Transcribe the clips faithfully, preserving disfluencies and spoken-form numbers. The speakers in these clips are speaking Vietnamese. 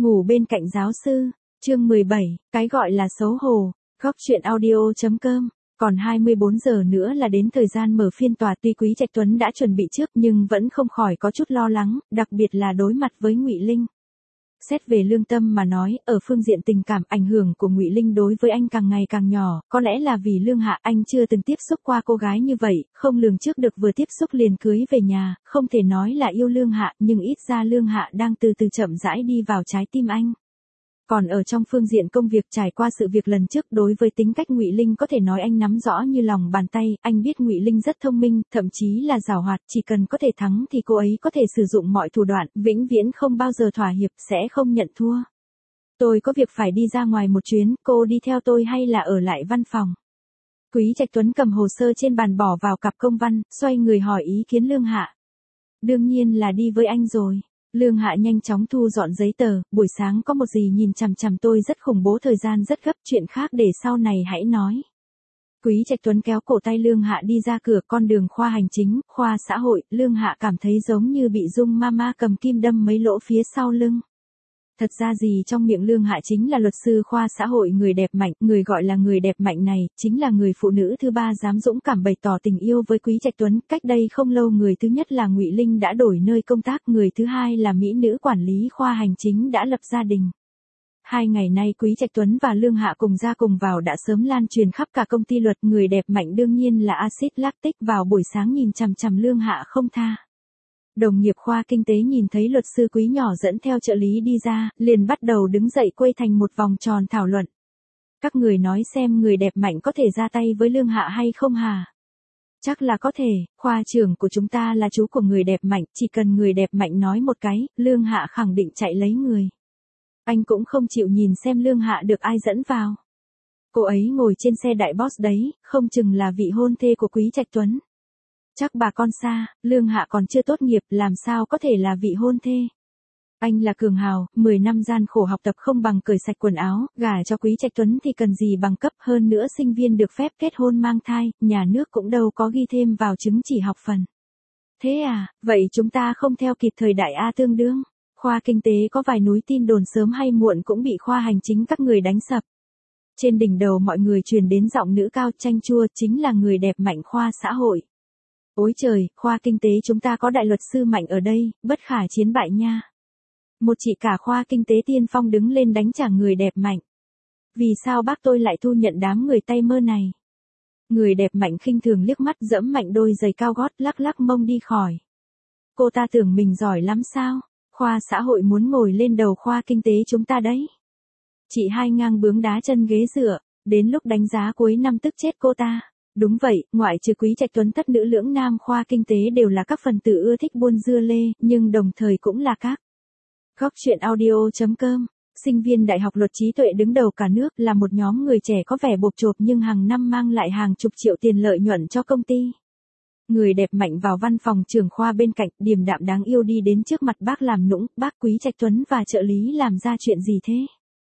Ngủ bên cạnh giáo sư, chương mười bảy, cái gọi là xấu hổ, góc chuyện audio.com. Còn hai mươi bốn giờ nữa là đến thời gian mở phiên tòa, tuy Quý Trạch Tuấn đã chuẩn bị trước nhưng vẫn không khỏi có chút lo lắng, đặc biệt là đối mặt với Ngụy Linh. Xét về lương tâm mà nói, ở phương diện tình cảm, ảnh hưởng của Ngụy Linh đối với anh càng ngày càng nhỏ, có lẽ là vì Lương Hạ anh chưa từng tiếp xúc qua cô gái như vậy, không lường trước được vừa tiếp xúc liền cưới về nhà, không thể nói là yêu Lương Hạ, nhưng ít ra Lương Hạ đang từ từ chậm rãi đi vào trái tim anh. Còn ở trong phương diện công việc, trải qua sự việc lần trước, đối với tính cách Ngụy Linh có thể nói anh nắm rõ như lòng bàn tay, anh biết Ngụy Linh rất thông minh, thậm chí là giàu hoạt, chỉ cần có thể thắng thì cô ấy có thể sử dụng mọi thủ đoạn, vĩnh viễn không bao giờ thỏa hiệp, sẽ không nhận thua. Tôi có việc phải đi ra ngoài một chuyến, cô đi theo tôi hay là ở lại văn phòng? Quý Trạch Tuấn cầm hồ sơ trên bàn bỏ vào cặp công văn, xoay người hỏi ý kiến Lương Hạ. Đương nhiên là đi với anh rồi. Lương Hạ nhanh chóng thu dọn giấy tờ, buổi sáng có một gì nhìn chằm chằm tôi rất khủng bố, thời gian rất gấp, chuyện khác để sau này hãy nói. Quý Trạch Tuấn kéo cổ tay Lương Hạ đi ra cửa, con đường khoa hành chính, khoa xã hội, Lương Hạ cảm thấy giống như bị Dung Mama cầm kim đâm mấy lỗ phía sau lưng. Thật ra gì trong miệng Lương Hạ chính là luật sư khoa xã hội người đẹp mạnh, người gọi là người đẹp mạnh này, chính là người phụ nữ thứ ba dám dũng cảm bày tỏ tình yêu với Quý Trạch Tuấn. Cách đây không lâu, người thứ nhất là Ngụy Linh đã đổi nơi công tác, người thứ hai là mỹ nữ quản lý khoa hành chính đã lập gia đình. Hai ngày nay Quý Trạch Tuấn và Lương Hạ cùng ra cùng vào đã sớm lan truyền khắp cả công ty luật, người đẹp mạnh đương nhiên là axit lactic vào buổi sáng nhìn chằm chằm Lương Hạ không tha. Đồng nghiệp khoa kinh tế nhìn thấy luật sư Quý nhỏ dẫn theo trợ lý đi ra, liền bắt đầu đứng dậy quây thành một vòng tròn thảo luận. Các người nói xem người đẹp mạnh có thể ra tay với Lương Hạ hay không hả? Chắc là có thể, khoa trưởng của chúng ta là chú của người đẹp mạnh, chỉ cần người đẹp mạnh nói một cái, Lương Hạ khẳng định chạy lấy người. Anh cũng không chịu nhìn xem Lương Hạ được ai dẫn vào. Cô ấy ngồi trên xe đại boss đấy, không chừng là vị hôn thê của Quý Trạch Tuấn. Chắc bà con xa, Lương Hạ còn chưa tốt nghiệp, làm sao có thể là vị hôn thê. Anh là cường hào, mười năm gian khổ học tập không bằng cởi sạch quần áo, gả cho Quý Trạch Tuấn thì cần gì bằng cấp, hơn nữa sinh viên được phép kết hôn mang thai, nhà nước cũng đâu có ghi thêm vào chứng chỉ học phần. Thế à, vậy chúng ta không theo kịp thời đại A tương đương. Khoa kinh tế có vài núi tin đồn sớm hay muộn cũng bị khoa hành chính các người đánh sập. Trên đỉnh đầu mọi người truyền đến giọng nữ cao chanh chua, chính là người đẹp mạnh khoa xã hội. Ôi trời, khoa kinh tế chúng ta có đại luật sư mạnh ở đây, bất khả chiến bại nha. Một chị cả khoa kinh tế tiên phong đứng lên đánh trả người đẹp mạnh. Vì sao bác tôi lại thu nhận đám người tay mơ này? Người đẹp mạnh khinh thường liếc mắt, dẫm mạnh đôi giày cao gót, lắc lắc mông đi khỏi. Cô ta tưởng mình giỏi lắm sao? Khoa xã hội muốn ngồi lên đầu khoa kinh tế chúng ta đấy. Chị hai ngang bướng đá chân ghế dựa, đến lúc đánh giá cuối năm tức chết cô ta. Đúng vậy, ngoại trừ Quý Trạch Tuấn, tất nữ lưỡng nam khoa kinh tế đều là các phần tử ưa thích buôn dưa lê, nhưng đồng thời cũng là các góc chuyện audio.com. Sinh viên đại học luật trí tuệ đứng đầu cả nước, là một nhóm người trẻ có vẻ bộp chộp nhưng hàng năm mang lại hàng chục triệu tiền lợi nhuận cho công ty. Người đẹp mạnh vào văn phòng trưởng khoa bên cạnh, điềm đạm đáng yêu đi đến trước mặt bác làm nũng, bác Quý Trạch Tuấn và trợ lý làm ra chuyện gì thế?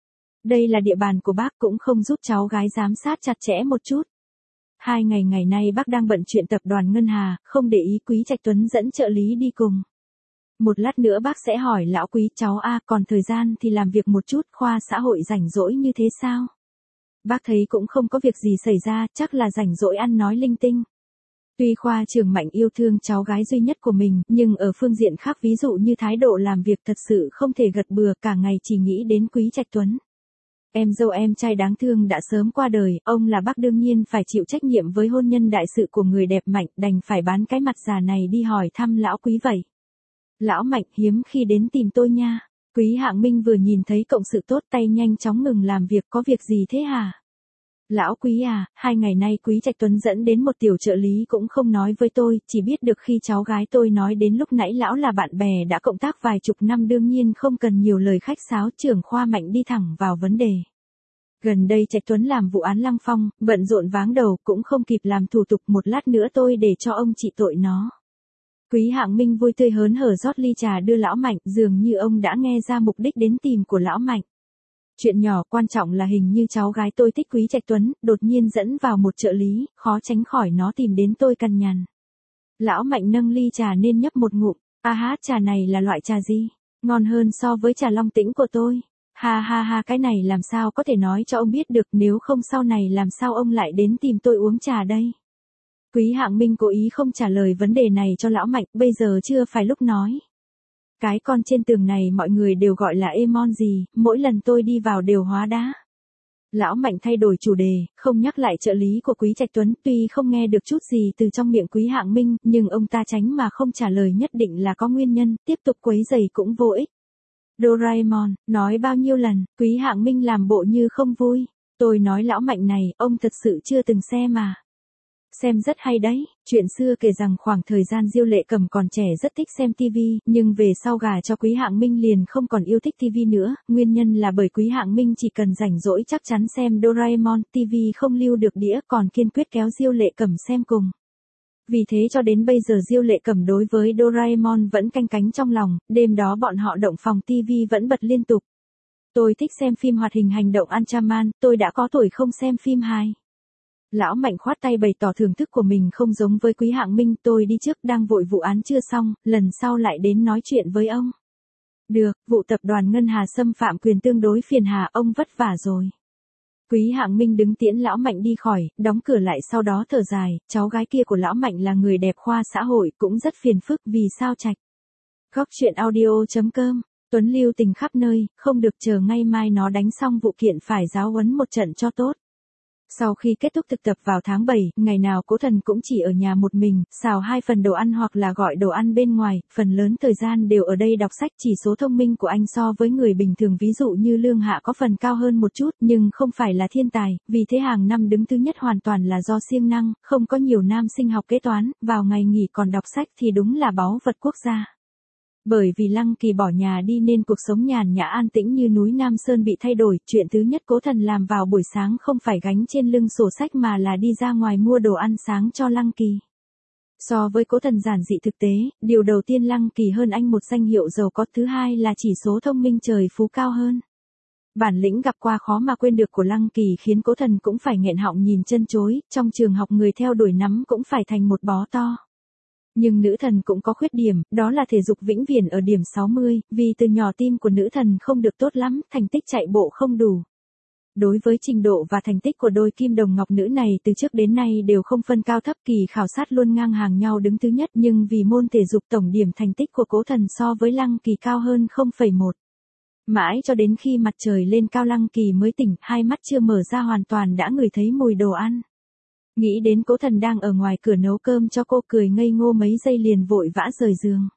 Đây là địa bàn của bác, cũng không giúp cháu gái giám sát chặt chẽ một chút. Hai ngày ngày nay bác đang bận chuyện tập đoàn Ngân Hà, không để ý Quý Trạch Tuấn dẫn trợ lý đi cùng. Một lát nữa bác sẽ hỏi lão Quý, cháu a, còn thời gian thì làm việc một chút, khoa xã hội rảnh rỗi như thế sao? Bác thấy cũng không có việc gì xảy ra, chắc là rảnh rỗi ăn nói linh tinh. Tuy khoa trưởng mạnh yêu thương cháu gái duy nhất của mình, nhưng ở phương diện khác, ví dụ như thái độ làm việc thật sự không thể gật bừa, cả ngày chỉ nghĩ đến Quý Trạch Tuấn. Em dâu em trai đáng thương đã sớm qua đời, ông là bác đương nhiên phải chịu trách nhiệm với hôn nhân đại sự của người đẹp mạnh, đành phải bán cái mặt già này đi hỏi thăm lão Quý vậy. Lão Mạnh hiếm khi đến tìm tôi nha. Quý Hạng Minh vừa nhìn thấy cộng sự tốt tay nhanh chóng ngừng làm việc, có việc gì thế hả? Lão Quý à, hai ngày nay Quý Trạch Tuấn dẫn đến một tiểu trợ lý cũng không nói với tôi, chỉ biết được khi cháu gái tôi nói đến lúc nãy lão là bạn bè đã cộng tác vài chục năm, đương nhiên không cần nhiều lời khách sáo, trưởng khoa Mạnh đi thẳng vào vấn đề. Gần đây Trạch Tuấn làm vụ án Lăng Phong, bận rộn váng đầu, cũng không kịp làm thủ tục, một lát nữa tôi để cho ông trị tội nó. Quý Hạng Minh vui tươi hớn hở rót ly trà đưa lão Mạnh, dường như ông đã nghe ra mục đích đến tìm của lão Mạnh. Chuyện nhỏ, quan trọng là hình như cháu gái tôi thích Quý Trạch Tuấn, đột nhiên dẫn vào một trợ lý, khó tránh khỏi nó tìm đến tôi cằn nhằn. Lão Mạnh nâng ly trà nên nhấp một ngụm, a hát, trà này là loại trà gì? Ngon hơn so với trà long tĩnh của tôi. Ha ha ha, cái này làm sao có thể nói cho ông biết được, nếu không sau này làm sao ông lại đến tìm tôi uống trà đây. Quý Hạng Minh cố ý không trả lời vấn đề này cho lão Mạnh, bây giờ chưa phải lúc nói. Cái con trên tường này mọi người đều gọi là Emon gì, mỗi lần tôi đi vào đều hóa đá. Lão Mạnh thay đổi chủ đề, không nhắc lại trợ lý của Quý Trạch Tuấn, tuy không nghe được chút gì từ trong miệng Quý Hạng Minh, nhưng ông ta tránh mà không trả lời nhất định là có nguyên nhân, tiếp tục quấy rầy cũng vô ích. Doraemon, nói bao nhiêu lần, Quý Hạng Minh làm bộ như không vui. Tôi nói lão Mạnh này, ông thật sự chưa từng xem mà. Xem rất hay đấy, chuyện xưa kể rằng khoảng thời gian Diêu Lệ Cẩm còn trẻ rất thích xem tivi, nhưng về sau gả cho Quý Hạng Minh liền không còn yêu thích tivi nữa, nguyên nhân là bởi Quý Hạng Minh chỉ cần rảnh rỗi chắc chắn xem Doraemon, tivi không lưu được đĩa còn kiên quyết kéo Diêu Lệ Cẩm xem cùng. Vì thế cho đến bây giờ Diêu Lệ Cẩm đối với Doraemon vẫn canh cánh trong lòng, đêm đó bọn họ động phòng tivi vẫn bật liên tục. Tôi thích xem phim hoạt hình hành động Ultraman, tôi đã có tuổi không xem phim hài. Lão Mạnh khoát tay bày tỏ thưởng thức của mình không giống với Quý Hạng Minh, tôi đi trước đang vội vụ án chưa xong, lần sau lại đến nói chuyện với ông. Được, vụ tập đoàn Ngân Hà xâm phạm quyền tương đối phiền hà, ông vất vả rồi. Quý Hạng Minh đứng tiễn lão Mạnh đi khỏi, đóng cửa lại sau đó thở dài, cháu gái kia của lão Mạnh là người đẹp khoa xã hội cũng rất phiền phức, vì sao Trạch. Góc chuyện audio chấm com, Tuấn lưu tình khắp nơi, không được, chờ ngay mai nó đánh xong vụ kiện phải giáo huấn một trận cho tốt. Sau khi kết thúc thực tập vào tháng bảy, ngày nào Cố Thần cũng chỉ ở nhà một mình, xào hai phần đồ ăn hoặc là gọi đồ ăn bên ngoài, phần lớn thời gian đều ở đây đọc sách. Chỉ số thông minh của anh so với người bình thường ví dụ như Lương Hạ có phần cao hơn một chút, nhưng không phải là thiên tài, vì thế hàng năm đứng thứ nhất hoàn toàn là do siêng năng, không có nhiều nam sinh học kế toán, vào ngày nghỉ còn đọc sách thì đúng là báu vật quốc gia. Bởi vì Lăng Kỳ bỏ nhà đi nên cuộc sống nhàn nhã an tĩnh như núi Nam Sơn bị thay đổi, chuyện thứ nhất Cố Thần làm vào buổi sáng không phải gánh trên lưng sổ sách mà là đi ra ngoài mua đồ ăn sáng cho Lăng Kỳ. So với Cố Thần giản dị thực tế, điều đầu tiên Lăng Kỳ hơn anh một danh hiệu giàu có, thứ hai là chỉ số thông minh trời phú cao hơn. Bản lĩnh gặp qua khó mà quên được của Lăng Kỳ khiến Cố Thần cũng phải nghẹn họng nhìn chân chối, trong trường học người theo đuổi nắm cũng phải thành một bó to. Nhưng nữ thần cũng có khuyết điểm, đó là thể dục vĩnh viễn ở điểm sáu mươi, vì từ nhỏ tim của nữ thần không được tốt lắm, thành tích chạy bộ không đủ. Đối với trình độ và thành tích của đôi kim đồng ngọc nữ này từ trước đến nay đều không phân cao thấp, kỳ khảo sát luôn ngang hàng nhau đứng thứ nhất, nhưng vì môn thể dục tổng điểm thành tích của Cố Thần so với Lăng Kỳ cao hơn không phẩy một. Mãi cho đến khi mặt trời lên cao Lăng Kỳ mới tỉnh, hai mắt chưa mở ra hoàn toàn đã ngửi thấy mùi đồ ăn. Nghĩ đến Cố Thần đang ở ngoài cửa nấu cơm cho cô, cười ngây ngô mấy giây liền vội vã rời giường.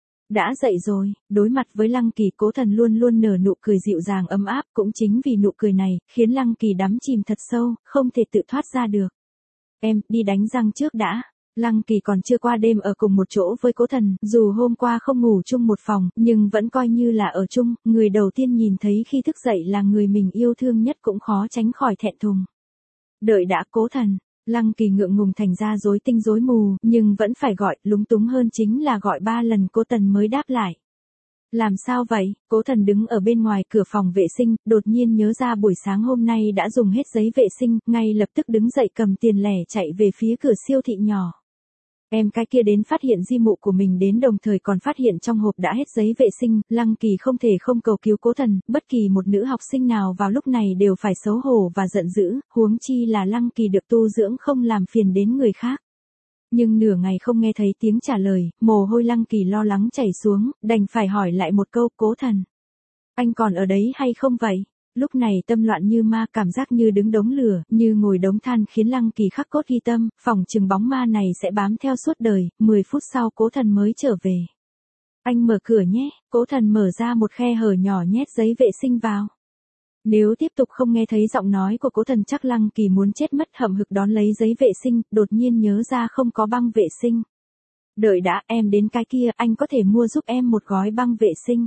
Đã dậy rồi, đối mặt với Lăng Kỳ Cố Thần luôn luôn nở nụ cười dịu dàng ấm áp, cũng chính vì nụ cười này, khiến Lăng Kỳ đắm chìm thật sâu, không thể tự thoát ra được. Em, đi đánh răng trước đã. Lăng Kỳ còn chưa qua đêm ở cùng một chỗ với Cố Thần, dù hôm qua không ngủ chung một phòng, nhưng vẫn coi như là ở chung, người đầu tiên nhìn thấy khi thức dậy là người mình yêu thương nhất cũng khó tránh khỏi thẹn thùng. Đợi đã Cố Thần. Lăng Kỳ ngượng ngùng thành ra rối tinh rối mù, nhưng vẫn phải gọi, lúng túng hơn chính là gọi ba lần Cố Tần mới đáp lại. Làm sao vậy? Cố Thần đứng ở bên ngoài cửa phòng vệ sinh, đột nhiên nhớ ra buổi sáng hôm nay đã dùng hết giấy vệ sinh, ngay lập tức đứng dậy cầm tiền lẻ chạy về phía cửa siêu thị nhỏ. Em cái kia đến phát hiện di mụ của mình đến đồng thời còn phát hiện trong hộp đã hết giấy vệ sinh, Lăng Kỳ không thể không cầu cứu Cố Thần, bất kỳ một nữ học sinh nào vào lúc này đều phải xấu hổ và giận dữ, huống chi là Lăng Kỳ được tu dưỡng không làm phiền đến người khác. Nhưng nửa ngày không nghe thấy tiếng trả lời, mồ hôi Lăng Kỳ lo lắng chảy xuống, đành phải hỏi lại một câu, Cố Thần. Anh còn ở đấy hay không vậy? Lúc này tâm loạn như ma, cảm giác như đứng đống lửa, như ngồi đống than khiến Lăng Kỳ khắc cốt ghi tâm, phỏng chừng bóng ma này sẽ bám theo suốt đời. Mười phút sau Cố Thần mới trở về. Anh mở cửa nhé. Cố Thần mở ra một khe hở nhỏ nhét giấy vệ sinh vào. Nếu tiếp tục không nghe thấy giọng nói của Cố Thần chắc Lăng Kỳ muốn chết mất, hậm hực đón lấy giấy vệ sinh, đột nhiên nhớ ra không có băng vệ sinh. Đợi đã, em đến cái kia, anh có thể mua giúp em một gói băng vệ sinh.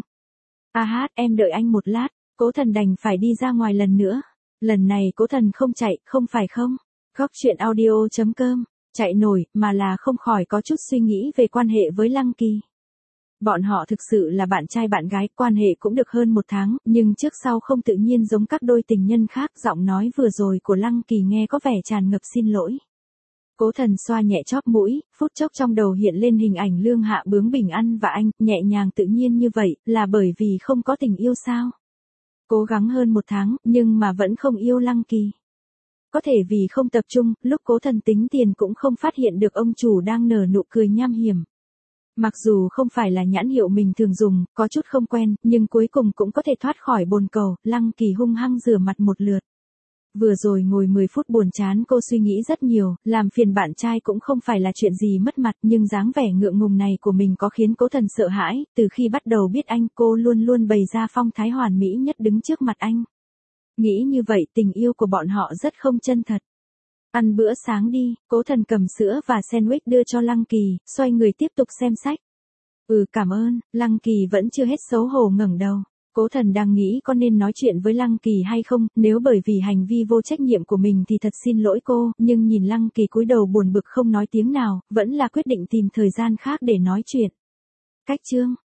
À hát, em đợi anh một lát. Cố Thần đành phải đi ra ngoài lần nữa. Lần này Cố Thần không chạy, không phải không? Góc chuyện audio chấm com, chạy nổi, mà là không khỏi có chút suy nghĩ về quan hệ với Lăng Kỳ. Bọn họ thực sự là bạn trai bạn gái, quan hệ cũng được hơn một tháng, nhưng trước sau không tự nhiên giống các đôi tình nhân khác. Giọng nói vừa rồi của Lăng Kỳ nghe có vẻ tràn ngập xin lỗi. Cố Thần xoa nhẹ chóp mũi, phút chốc trong đầu hiện lên hình ảnh Lương Hạ bướng bỉnh ăn và anh, nhẹ nhàng tự nhiên như vậy, là bởi vì không có tình yêu sao? Cố gắng hơn một tháng, nhưng mà vẫn không yêu Lăng Kỳ. Có thể vì không tập trung, lúc Cố Thần tính tiền cũng không phát hiện được ông chủ đang nở nụ cười nham hiểm. Mặc dù không phải là nhãn hiệu mình thường dùng, có chút không quen, nhưng cuối cùng cũng có thể thoát khỏi bồn cầu, Lăng Kỳ hung hăng rửa mặt một lượt. Vừa rồi ngồi mười phút buồn chán cô suy nghĩ rất nhiều, làm phiền bạn trai cũng không phải là chuyện gì mất mặt, nhưng dáng vẻ ngượng ngùng này của mình có khiến Cố Thần sợ hãi, từ khi bắt đầu biết anh cô luôn luôn bày ra phong thái hoàn mỹ nhất đứng trước mặt anh. Nghĩ như vậy tình yêu của bọn họ rất không chân thật. Ăn bữa sáng đi, Cố Thần cầm sữa và sandwich đưa cho Lăng Kỳ, xoay người tiếp tục xem sách. Ừ cảm ơn, Lăng Kỳ vẫn chưa hết xấu hổ ngẩng đầu. Cố Thần đang nghĩ có nên nói chuyện với Lăng Kỳ hay không, nếu bởi vì hành vi vô trách nhiệm của mình thì thật xin lỗi cô, nhưng nhìn Lăng Kỳ cúi đầu buồn bực không nói tiếng nào, vẫn là quyết định tìm thời gian khác để nói chuyện. Cách chương